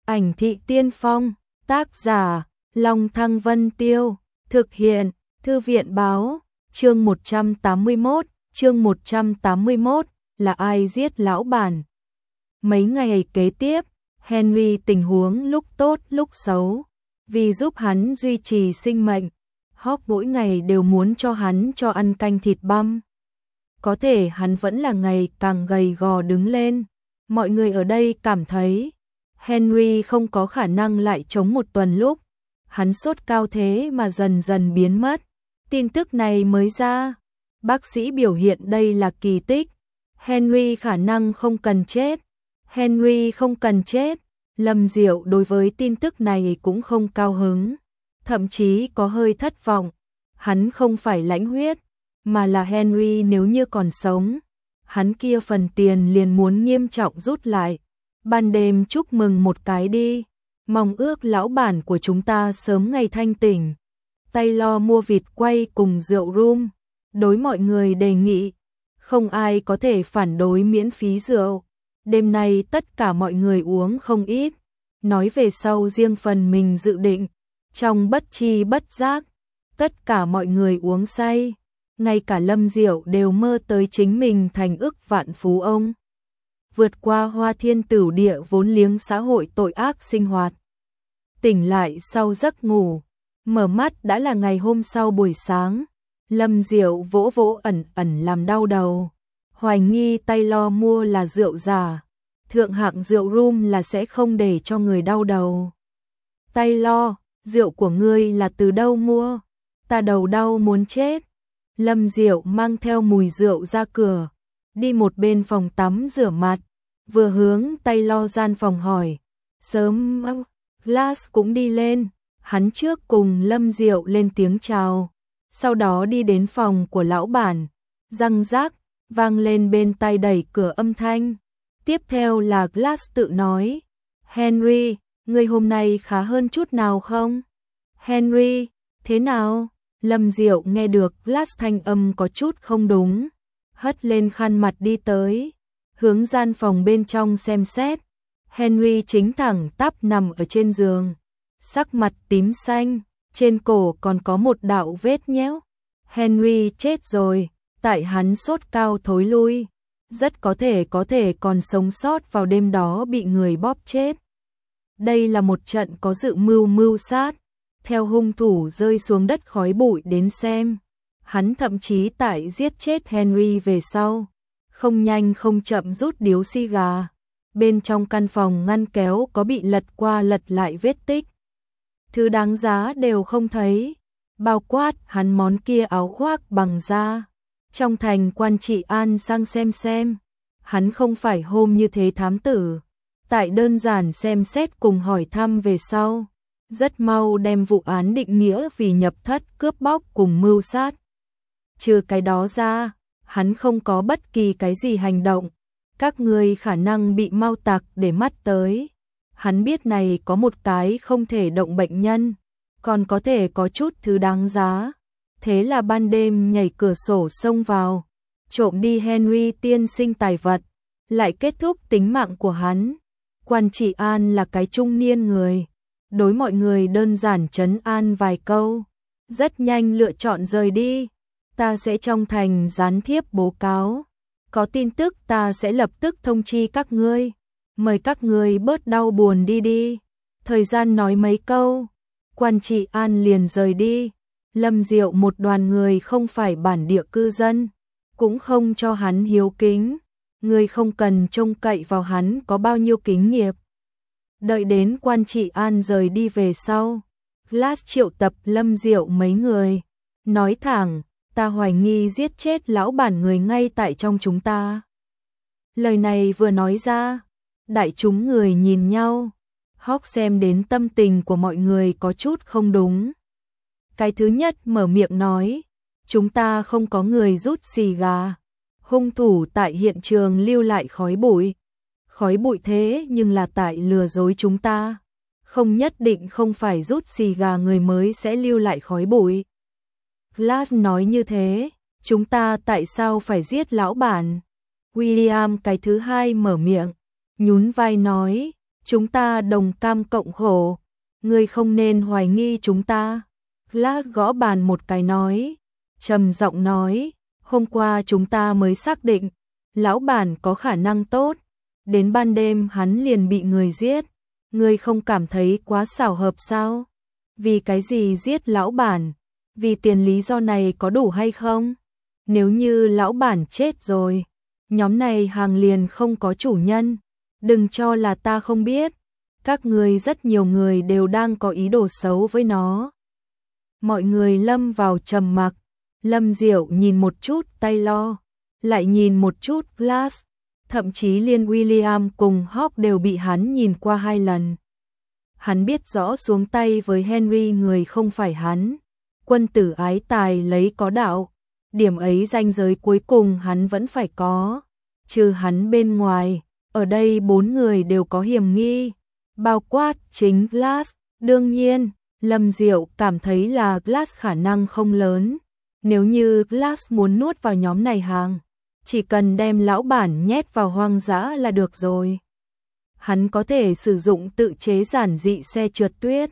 Ảnh thị tiên phong, tác giả, Long Thăng Vân Tiêu, thực hiện, Thư viện báo, chương 181, là ai giết lão bản. Mấy ngày kế tiếp, Henry tình huống lúc tốt lúc xấu, vì giúp hắn duy trì sinh mệnh, Hawk mỗi ngày đều muốn cho hắn cho ăn canh thịt băm. Có thể hắn vẫn là ngày càng gầy gò đứng lên, mọi người ở đây cảm thấy Henry không có khả năng lại chống một tuần lúc hắn sốt cao thế mà dần dần biến mất. Tin tức này mới ra, bác sĩ biểu hiện đây là kỳ tích, Henry khả năng không cần chết. Henry không cần chết. Lâm Diệu đối với tin tức này cũng không cao hứng, thậm chí có hơi thất vọng. Hắn không phải lãnh huyết, mà là Henry nếu như còn sống, hắn kia phần tiền liền muốn nghiêm trọng rút lại. Ban đêm chúc mừng một cái đi, mong ước lão bản của chúng ta sớm ngày thanh tỉnh. Taylor mua vịt quay cùng rượu rum, đối mọi người đề nghị, không ai có thể phản đối miễn phí rượu. Đêm nay tất cả mọi người uống không ít, nói về sau riêng phần mình dự định, trong bất chi bất giác, tất cả mọi người uống say, ngay cả Lâm Diệu đều mơ tới chính mình thành ức vạn phú ông. Vượt qua Hoa Thiên Tửu Địa vốn liếng xã hội tội ác sinh hoạt. Tỉnh lại sau giấc ngủ, mở mắt đã là ngày hôm sau buổi sáng, Lâm Diệu vỗ vỗ ẩn ẩn làm đau đầu. Hoài nghi Taylor mua là rượu giả, thượng hạng rượu rum là sẽ không để cho người đau đầu. Taylor, rượu của ngươi là từ đâu mua? Ta đầu đau muốn chết. Lâm Diệu mang theo mùi rượu ra cửa, đi một bên phòng tắm rửa mặt, vừa hướng Taylor gian phòng hỏi. Sớm, Glass cũng đi lên, hắn trước cùng Lâm Diệu lên tiếng chào, sau đó đi đến phòng của lão bản, răng rác vang lên bên tai đẩy cửa âm thanh. Tiếp theo là Glass tự nói, Henry, ngươi hôm nay khá hơn chút nào không? Henry, thế nào? Lâm Diệu nghe được Glass thanh âm có chút không đúng, hất lên khăn mặt đi tới, hướng gian phòng bên trong xem xét. Henry chính thẳng tắp nằm ở trên giường, sắc mặt tím xanh, trên cổ còn có một đạo vết nhéo. Henry chết rồi, tại hắn sốt cao thối lui, rất có thể còn sống sót vào đêm đó bị người bóp chết. Đây là một trận có dự mưu sát, theo hung thủ rơi xuống đất khói bụi đến xem. Hắn thậm chí tại giết chết Henry về sau, không nhanh không chậm rút điếu xì gà. Bên trong căn phòng ngăn kéo có bị lật qua lật lại vết tích. Thứ đáng giá đều không thấy, bao quát hắn món kia áo khoác bằng da. Trong thành quan trị an sang xem, hắn không phải hôm như thế thám tử. Tại đơn giản xem xét cùng hỏi thăm về sau, rất mau đem vụ án định nghĩa vì nhập thất cướp bóc cùng mưu sát. Trừ cái đó ra, hắn không có bất kỳ cái gì hành động. Các người khả năng bị mau tặc để mắt tới. Hắn biết này có một cái không thể động bệnh nhân, còn có thể có chút thứ đáng giá. Thế là ban đêm nhảy cửa sổ xông vào, trộm đi Henry tiên sinh tài vật, lại kết thúc tính mạng của hắn. Quan trị an là cái trung niên người, đối mọi người đơn giản trấn an vài câu, rất nhanh lựa chọn rời đi. Ta sẽ trong thành gián thiếp bố cáo, có tin tức ta sẽ lập tức thông chi các ngươi, mời các ngươi bớt đau buồn đi. Thời gian nói mấy câu, quan trị an liền rời đi. Lâm Diệu một đoàn người không phải bản địa cư dân, cũng không cho hắn hiếu kính, người không cần trông cậy vào hắn có bao nhiêu kính nghiệp. Đợi đến quan trị an rời đi về sau, Glass triệu tập Lâm Diệu mấy người, nói thẳng, ta hoài nghi giết chết lão bản người ngay tại trong chúng ta. Lời này vừa nói ra, đại chúng người nhìn nhau, Hawk xem đến tâm tình của mọi người có chút không đúng. Cái thứ nhất mở miệng nói, chúng ta không có người rút xì gà. Hung thủ tại hiện trường lưu lại khói bụi. Khói bụi thế nhưng là tại lừa dối chúng ta. Không nhất định không phải rút xì gà người mới sẽ lưu lại khói bụi. Glass nói như thế, chúng ta tại sao phải giết lão bản? William cái thứ hai mở miệng, nhún vai nói, chúng ta đồng cam cộng khổ, ngươi không nên hoài nghi chúng ta. Glass gõ bàn một cái nói, trầm giọng nói, hôm qua chúng ta mới xác định, lão bản có khả năng tốt, đến ban đêm hắn liền bị người giết, ngươi không cảm thấy quá xảo hợp sao? Vì cái gì giết lão bản? Vì tiền lý do này có đủ hay không? Nếu như lão bản chết rồi, nhóm này hàng liền không có chủ nhân, đừng cho là ta không biết, các ngươi rất nhiều người đều đang có ý đồ xấu với nó. Mọi người lâm vào trầm mặc, Lâm Diệu nhìn một chút Taylor, lại nhìn một chút Glass, thậm chí liên William cùng Hawk đều bị hắn nhìn qua 2 lần. Hắn biết rõ xuống tay với Henry người không phải hắn, quân tử ái tài lấy có đạo, điểm ấy ranh giới cuối cùng hắn vẫn phải có, trừ hắn bên ngoài, ở đây 4 người đều có hiểm nghi, bao quát chính Glass, đương nhiên, Lâm Diệu cảm thấy là Glass khả năng không lớn, nếu như Glass muốn nuốt vào nhóm này hàng, chỉ cần đem lão bản nhét vào hoang dã là được rồi. Hắn có thể sử dụng tự chế giản dị xe trượt tuyết,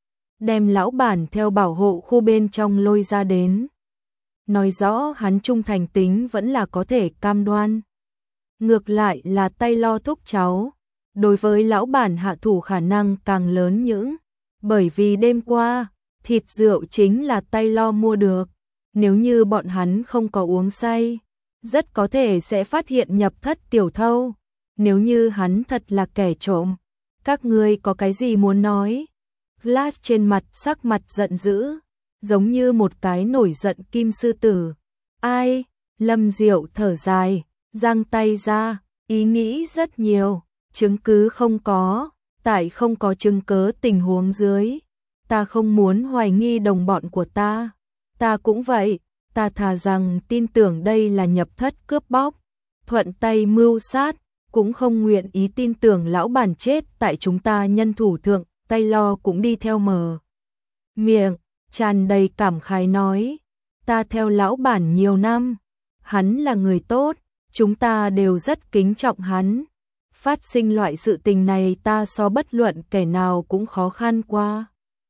đem lão bản theo bảo hộ khu bên trong lôi ra đến. Nói rõ hắn trung thành tính vẫn là có thể cam đoan. Ngược lại là Taylor thúc cháu, đối với lão bản hạ thủ khả năng càng lớn những, bởi vì đêm qua, thịt rượu chính là Taylor mua được, nếu như bọn hắn không có uống say, rất có thể sẽ phát hiện nhập thất tiểu thâu, nếu như hắn thật là kẻ trộm, các ngươi có cái gì muốn nói? Glass trên mặt sắc mặt giận dữ, giống như một cái nổi giận kim sư tử. Ai? Lâm Diệu thở dài, giang tay ra, ý nghĩ rất nhiều, chứng cứ không có, tại không có chứng cớ tình huống dưới, ta không muốn hoài nghi đồng bọn của ta. Ta cũng vậy, ta thà rằng tin tưởng đây là nhập thất cướp bóc, thuận tay mưu sát, cũng không nguyện ý tin tưởng lão bản chết tại chúng ta nhân thủ thượng. Taylor cũng đi theo mở miệng, tràn đầy cảm khái nói, ta theo lão bản nhiều năm, hắn là người tốt, chúng ta đều rất kính trọng hắn. Phát sinh loại sự tình này ta so bất luận kẻ nào cũng khó khăn qua.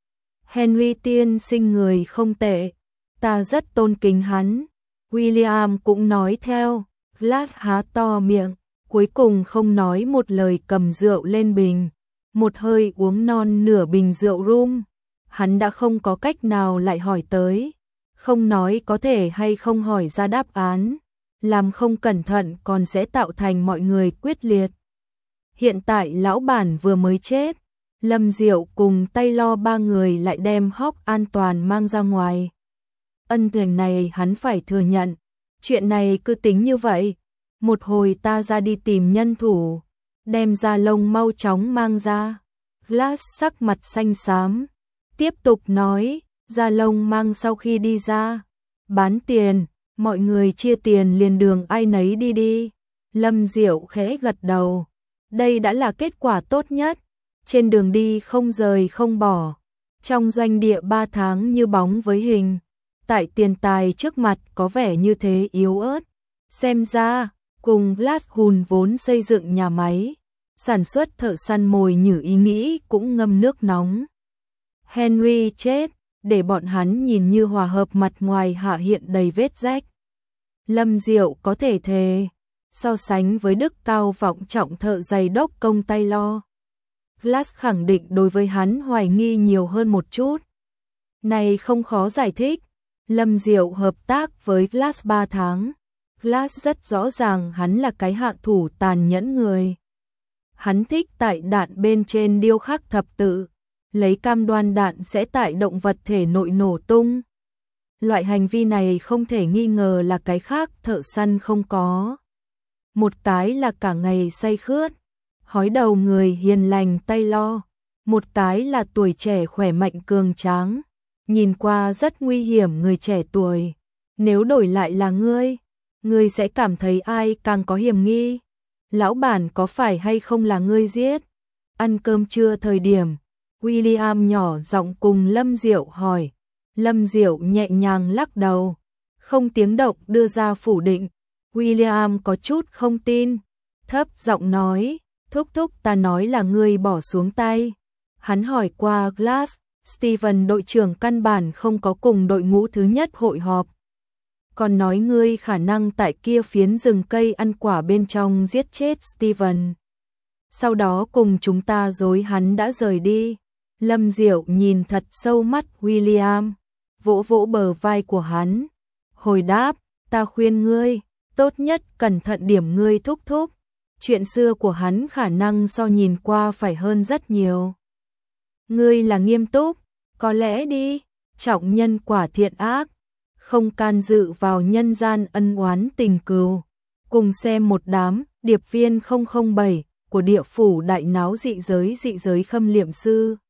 Henry tiên sinh người không tệ, ta rất tôn kính hắn. William cũng nói theo, Glass há to miệng, cuối cùng không nói một lời cầm rượu lên bình, một hơi uống non nửa bình rượu rum. Hắn đã không có cách nào lại hỏi tới, không nói có thể hay không hỏi ra đáp án, làm không cẩn thận còn sẽ tạo thành mọi người quyết liệt. Hiện tại lão bản vừa mới chết, Lâm Diệu cùng Taylor 3 người lại đem Hawk an toàn mang ra ngoài. Ân tình này hắn phải thừa nhận, chuyện này cứ tính như vậy, một hồi ta ra đi tìm nhân thủ, đem Gia Long mau chóng mang ra. Glass sắc mặt xanh xám, tiếp tục nói, Gia Long mang sau khi đi ra, bán tiền, mọi người chia tiền liền đường ai nấy đi đi. Lâm Diệu khẽ gật đầu, đây đã là kết quả tốt nhất, trên đường đi không rời không bỏ, trong doanh địa 3 tháng như bóng với hình, tại tiền tài trước mặt có vẻ như thế yếu ớt, xem ra, cùng Glass hùn vốn xây dựng nhà máy, sản xuất thợ săn mồi nhử ý nghĩ cũng ngâm nước nóng. Henry chết, để bọn hắn nhìn như hòa hợp mặt ngoài hạ hiện đầy vết rách. Lâm Diệu có thể thề, so sánh với đức cao vọng trọng thợ giày đốc công Taylor, Glass khẳng định đối với hắn hoài nghi nhiều hơn một chút. Này không khó giải thích, Lâm Diệu hợp tác với Glass 3 tháng. Glass rất rõ ràng hắn là cái hạ thủ tàn nhẫn người. Hắn thích tại đạn bên trên điêu khắc thập tự, lấy cam đoan đạn sẽ tại động vật thể nội nổ tung. Loại hành vi này không thể nghi ngờ là cái khác thợ săn không có. Một cái là cả ngày say khướt, hói đầu người hiền lành Taylor, một cái là tuổi trẻ khỏe mạnh cường tráng, nhìn qua rất nguy hiểm người trẻ tuổi. Nếu đổi lại là ngươi sẽ cảm thấy ai càng có hiểm nghi? Lão bản có phải hay không là ngươi giết? Ăn cơm trưa thời điểm, William nhỏ giọng cùng Lâm Diệu hỏi. Lâm Diệu nhẹ nhàng lắc đầu, không tiếng động đưa ra phủ định. William có chút không tin, thấp giọng nói, Thúc thúc, ta nói là ngươi bỏ xuống tay. Hắn hỏi qua Glass, Steven đội trưởng căn bản không có cùng đội ngũ thứ nhất hội họp. Còn nói ngươi khả năng tại kia phiến rừng cây ăn quả bên trong giết chết Steven. Sau đó cùng chúng ta dối hắn đã rời đi. Lâm Diệu nhìn thật sâu mắt William, vỗ vỗ bờ vai của hắn. Hồi đáp, ta khuyên ngươi, tốt nhất cẩn thận điểm, ngươi thúc thúc. Chuyện xưa của hắn khả năng so nhìn qua phải hơn rất nhiều. Ngươi là nghiêm túc, có lẽ đi, trọng nhân quả thiện ác, không can dự vào nhân gian ân oán tình cừu. Cùng xem một đám điệp viên 007 của địa phủ đại náo dị giới khâm liệm sư.